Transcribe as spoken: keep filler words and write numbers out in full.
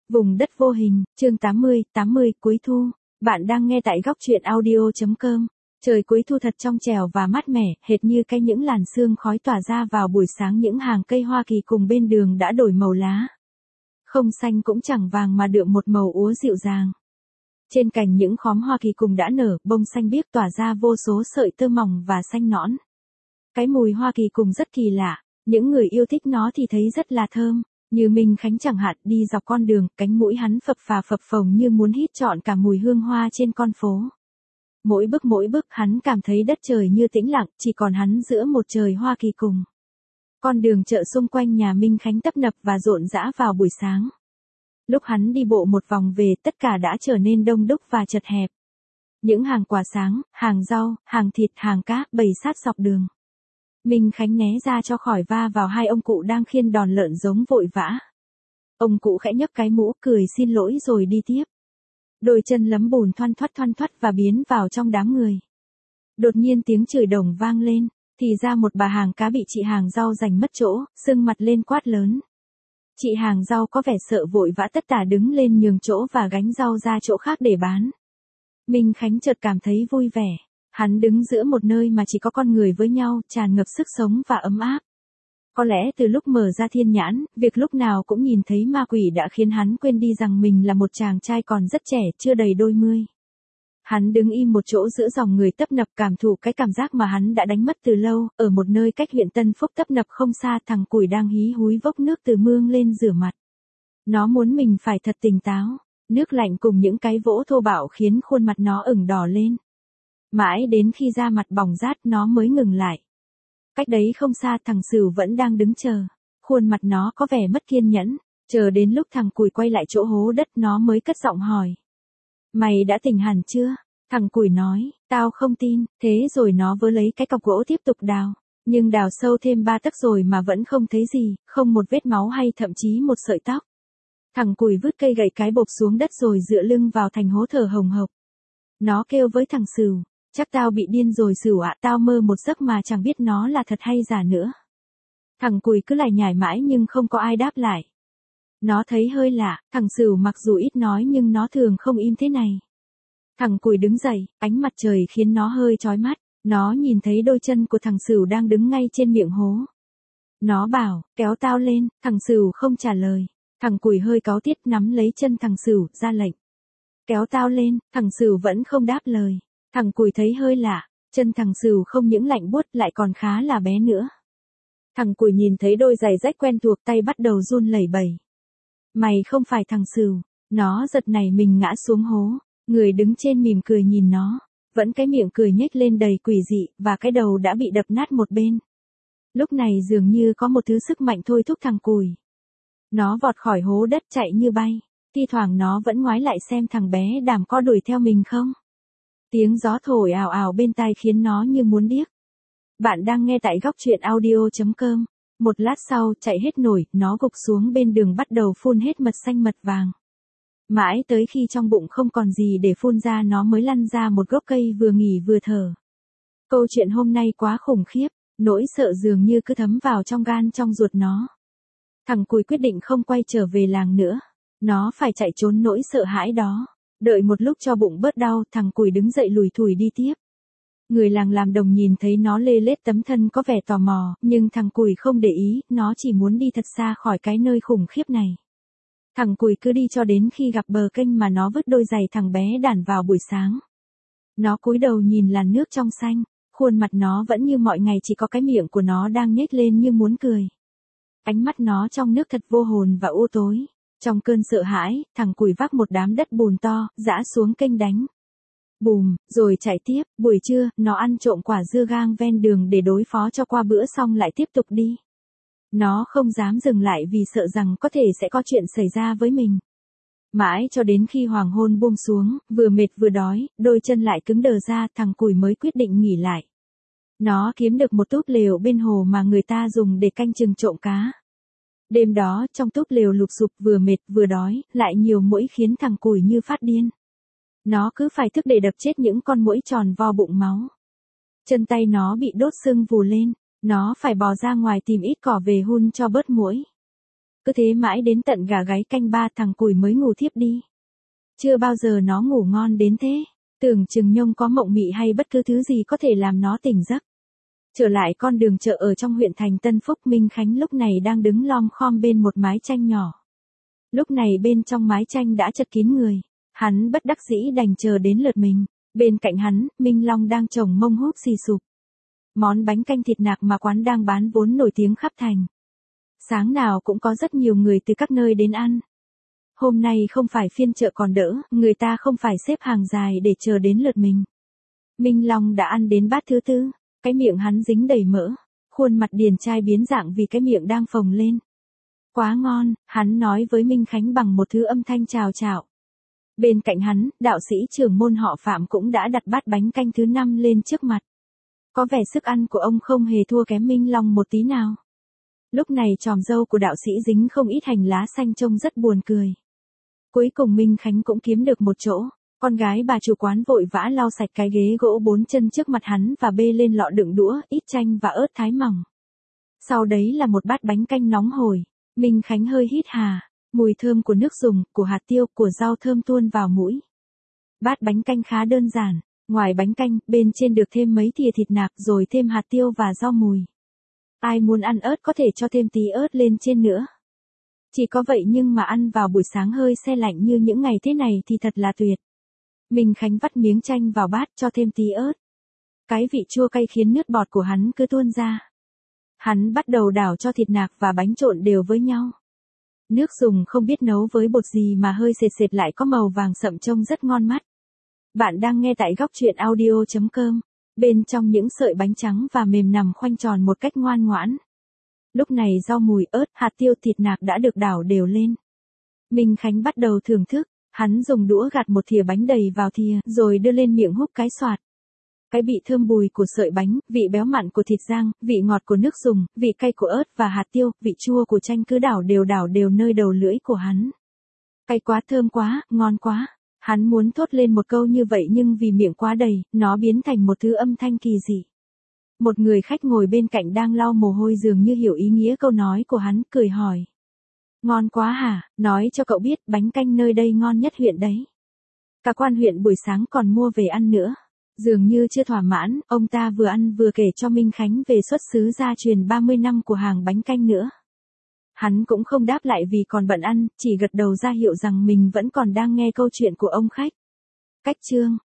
Vùng đất vô hình, chương tám mươi, tám mươi, cuối thu. Bạn đang nghe tại góc truyện audio.com. Trời cuối thu thật trong trẻo và mát mẻ, hệt như cái những làn sương khói tỏa ra vào buổi sáng, những hàng cây Hoa Kỳ cùng bên đường đã đổi màu lá. Không xanh cũng chẳng vàng mà đượm một màu úa dịu dàng. Trên cành những khóm Hoa Kỳ cùng đã nở, bông xanh biếc tỏa ra vô số sợi tơ mỏng và xanh nõn. Cái mùi Hoa Kỳ cùng rất kỳ lạ, những người yêu thích nó thì thấy rất là thơm. Như Minh Khánh chẳng hạn, đi dọc con đường, cánh mũi hắn phập phà phập phồng như muốn hít trọn cả mùi hương hoa trên con phố. Mỗi bước mỗi bước hắn cảm thấy đất trời như tĩnh lặng, chỉ còn hắn giữa một trời Hoa Kỳ cùng. Con đường chợ xung quanh nhà Minh Khánh tấp nập và rộn rã vào buổi sáng. Lúc hắn đi bộ một vòng về, tất cả đã trở nên đông đúc và chật hẹp. Những hàng quả sáng, hàng rau, hàng thịt, hàng cá bày sát dọc đường. Minh Khánh né ra cho khỏi va vào hai ông cụ đang khiêng đòn lợn giống vội vã. Ông cụ khẽ nhấc cái mũ, cười xin lỗi rồi đi tiếp. Đôi chân lấm bùn thoăn thoắt thoăn thoắt và biến vào trong đám người. Đột nhiên tiếng chửi đồng vang lên, thì ra một bà hàng cá bị chị hàng rau giành mất chỗ, sưng mặt lên quát lớn. Chị hàng rau có vẻ sợ vội vã tất tả đứng lên nhường chỗ và gánh rau ra chỗ khác để bán. Minh Khánh chợt cảm thấy vui vẻ. Hắn đứng giữa một nơi mà chỉ có con người với nhau, tràn ngập sức sống và ấm áp. Có lẽ từ lúc mở ra thiên nhãn, việc lúc nào cũng nhìn thấy ma quỷ đã khiến hắn quên đi rằng mình là một chàng trai còn rất trẻ, chưa đầy đôi mươi. Hắn đứng im một chỗ giữa dòng người tấp nập, cảm thụ cái cảm giác mà hắn đã đánh mất từ lâu. Ở một nơi cách huyện Tân Phúc tấp nập không xa, thằng Cùi đang hí húi vốc nước từ mương lên rửa mặt. Nó muốn mình phải thật tỉnh táo. Nước lạnh cùng những cái vỗ thô bạo khiến khuôn mặt nó ửng đỏ lên. Mãi đến khi da mặt bỏng rát nó mới ngừng lại. Cách đấy không xa, thằng Sửu vẫn đang đứng chờ. Khuôn mặt nó có vẻ mất kiên nhẫn. Chờ đến lúc thằng Cùi quay lại chỗ hố đất nó mới cất giọng hỏi. Mày đã tỉnh hẳn chưa? Thằng Cùi nói, tao không tin. Thế rồi nó vớ lấy cái cọc gỗ tiếp tục đào. Nhưng đào sâu thêm ba tấc rồi mà vẫn không thấy gì, không một vết máu hay thậm chí một sợi tóc. Thằng Cùi vứt cây gậy cái bộp xuống đất rồi dựa lưng vào thành hố thở hồng hộc. Nó kêu với thằng Sửu. Chắc tao bị điên rồi Sửu ạ, tao mơ một giấc mà chẳng biết nó là thật hay giả nữa. Thằng Cùi cứ lải nhải mãi nhưng không có ai đáp lại. Nó thấy hơi lạ, thằng Sửu mặc dù ít nói nhưng nó thường không im thế này. Thằng Cùi đứng dậy, ánh mặt trời khiến nó hơi chói mắt, nó nhìn thấy đôi chân của thằng Sửu đang đứng ngay trên miệng hố. Nó bảo, kéo tao lên, thằng Sửu không trả lời. Thằng Cùi hơi cáu tiết nắm lấy chân thằng Sửu, ra lệnh. Kéo tao lên, thằng Sửu vẫn không đáp lời. Thằng Cùi thấy hơi lạ, chân thằng Sửu không những lạnh buốt lại còn khá là bé nữa. Thằng Cùi nhìn thấy đôi giày rách quen thuộc, tay bắt đầu run lẩy bẩy. Mày không phải thằng Sửu. Nó giật nảy mình ngã xuống hố, người đứng trên mỉm cười nhìn nó, vẫn cái miệng cười nhếch lên đầy quỷ dị, và cái đầu đã bị đập nát một bên. Lúc này dường như có một thứ sức mạnh thôi thúc thằng Cùi. Nó vọt khỏi hố đất chạy như bay, thi thoảng nó vẫn ngoái lại xem thằng bé Đàm có đuổi theo mình không. Tiếng gió thổi ào ào bên tai khiến nó như muốn điếc. Bạn đang nghe tại góc truyện audio.com. Một lát sau, chạy hết nổi, nó gục xuống bên đường bắt đầu phun hết mật xanh mật vàng. Mãi tới khi trong bụng không còn gì để phun ra nó mới lăn ra một gốc cây vừa nghỉ vừa thở. Câu chuyện hôm nay quá khủng khiếp, nỗi sợ dường như cứ thấm vào trong gan trong ruột nó. Thằng Cùi quyết định không quay trở về làng nữa. Nó phải chạy trốn nỗi sợ hãi đó. Đợi một lúc cho bụng bớt đau, thằng Cùi đứng dậy lủi thủi đi tiếp. Người làng làm đồng nhìn thấy nó lê lết tấm thân có vẻ tò mò, nhưng thằng Cùi không để ý, nó chỉ muốn đi thật xa khỏi cái nơi khủng khiếp này. Thằng Cùi cứ đi cho đến khi gặp bờ kênh mà nó vứt đôi giày thằng bé Đàn vào buổi sáng. Nó cúi đầu nhìn làn nước trong xanh, khuôn mặt nó vẫn như mọi ngày, chỉ có cái miệng của nó đang nhếch lên như muốn cười. Ánh mắt nó trong nước thật vô hồn và u tối. Trong cơn sợ hãi, thằng Cùi vác một đám đất bùn to, giã xuống kênh đánh. Bùm, rồi chạy tiếp. Buổi trưa, nó ăn trộm quả dưa gang ven đường để đối phó cho qua bữa xong lại tiếp tục đi. Nó không dám dừng lại vì sợ rằng có thể sẽ có chuyện xảy ra với mình. Mãi cho đến khi hoàng hôn buông xuống, vừa mệt vừa đói, đôi chân lại cứng đờ ra, thằng Cùi mới quyết định nghỉ lại. Nó kiếm được một túp lều bên hồ mà người ta dùng để canh chừng trộm cá. Đêm đó, trong túp lều lụp xụp, vừa mệt vừa đói, lại nhiều muỗi khiến thằng Cùi như phát điên. Nó cứ phải thức để đập chết những con muỗi tròn vo bụng máu. Chân tay nó bị đốt sưng vù lên, nó phải bò ra ngoài tìm ít cỏ về hun cho bớt muỗi. Cứ thế mãi đến tận gà gáy canh ba thằng Cùi mới ngủ thiếp đi. Chưa bao giờ nó ngủ ngon đến thế, tưởng chừng Nhung có mộng mị hay bất cứ thứ gì có thể làm nó tỉnh giấc. Trở lại con đường chợ ở trong huyện thành Tân Phúc, Minh Khánh lúc này đang đứng lom khom bên một mái tranh nhỏ. Lúc này bên trong mái tranh đã chật kín người, hắn bất đắc dĩ đành chờ đến lượt mình. Bên cạnh hắn, Minh Long đang chồng mông húp xì sụp. Món bánh canh thịt nạc mà quán đang bán vốn nổi tiếng khắp thành. Sáng nào cũng có rất nhiều người từ các nơi đến ăn. Hôm nay không phải phiên chợ còn đỡ, người ta không phải xếp hàng dài để chờ đến lượt mình. Minh Long đã ăn đến bát thứ tư, cái miệng hắn dính đầy mỡ, khuôn mặt điển trai biến dạng vì cái miệng đang phồng lên. Quá ngon, hắn nói với Minh Khánh bằng một thứ âm thanh chào chào. Bên cạnh hắn, đạo sĩ trưởng môn họ Phạm cũng đã đặt bát bánh canh thứ năm lên trước mặt. Có vẻ sức ăn của ông không hề thua kém Minh Long một tí nào. Lúc này tròm râu của đạo sĩ dính không ít hành lá xanh trông rất buồn cười. Cuối cùng Minh Khánh cũng kiếm được một chỗ, con gái bà chủ quán vội vã lau sạch cái ghế gỗ bốn chân trước mặt hắn và bê lên lọ đựng đũa, ít chanh và ớt thái mỏng. Sau đấy là một bát bánh canh nóng hổi, Minh Khánh hơi hít hà, mùi thơm của nước dùng, của hạt tiêu, của rau thơm tuôn vào mũi. Bát bánh canh khá đơn giản, ngoài bánh canh, bên trên được thêm mấy thìa thịt nạc rồi thêm hạt tiêu và rau mùi. Ai muốn ăn ớt có thể cho thêm tí ớt lên trên nữa. Chỉ có vậy nhưng mà ăn vào buổi sáng hơi se lạnh như những ngày thế này thì thật là tuyệt. Minh Khánh vắt miếng chanh vào bát cho thêm tí ớt. Cái vị chua cay khiến nước bọt của hắn cứ tuôn ra. Hắn bắt đầu đảo cho thịt nạc và bánh trộn đều với nhau. Nước dùng không biết nấu với bột gì mà hơi sệt sệt lại có màu vàng sậm trông rất ngon mắt. Bạn đang nghe tại góc truyện audio chấm com. Bên trong những sợi bánh trắng và mềm nằm khoanh tròn một cách ngoan ngoãn. Lúc này rau mùi, ớt, hạt tiêu, thịt nạc đã được đảo đều lên. Minh Khánh bắt đầu thưởng thức, hắn dùng đũa gạt một thìa bánh đầy vào thìa rồi đưa lên miệng húp cái xoạt. Cái vị thơm bùi của sợi bánh, vị béo mặn của thịt rang, vị ngọt của nước dùng, vị cay của ớt và hạt tiêu, vị chua của chanh cứ đảo đều đảo đều nơi đầu lưỡi của hắn. Cay quá, thơm quá, ngon quá. Hắn muốn thốt lên một câu như vậy nhưng vì miệng quá đầy, nó biến thành một thứ âm thanh kỳ dị. Một người khách ngồi bên cạnh đang lau mồ hôi dường như hiểu ý nghĩa câu nói của hắn, cười hỏi. Ngon quá hả, nói cho cậu biết bánh canh nơi đây ngon nhất huyện đấy. Cả quan huyện buổi sáng còn mua về ăn nữa. Dường như chưa thỏa mãn, ông ta vừa ăn vừa kể cho Minh Khánh về xuất xứ gia truyền ba mươi năm của hàng bánh canh nữa. Hắn cũng không đáp lại vì còn bận ăn, chỉ gật đầu ra hiệu rằng mình vẫn còn đang nghe câu chuyện của ông khách. Cách chương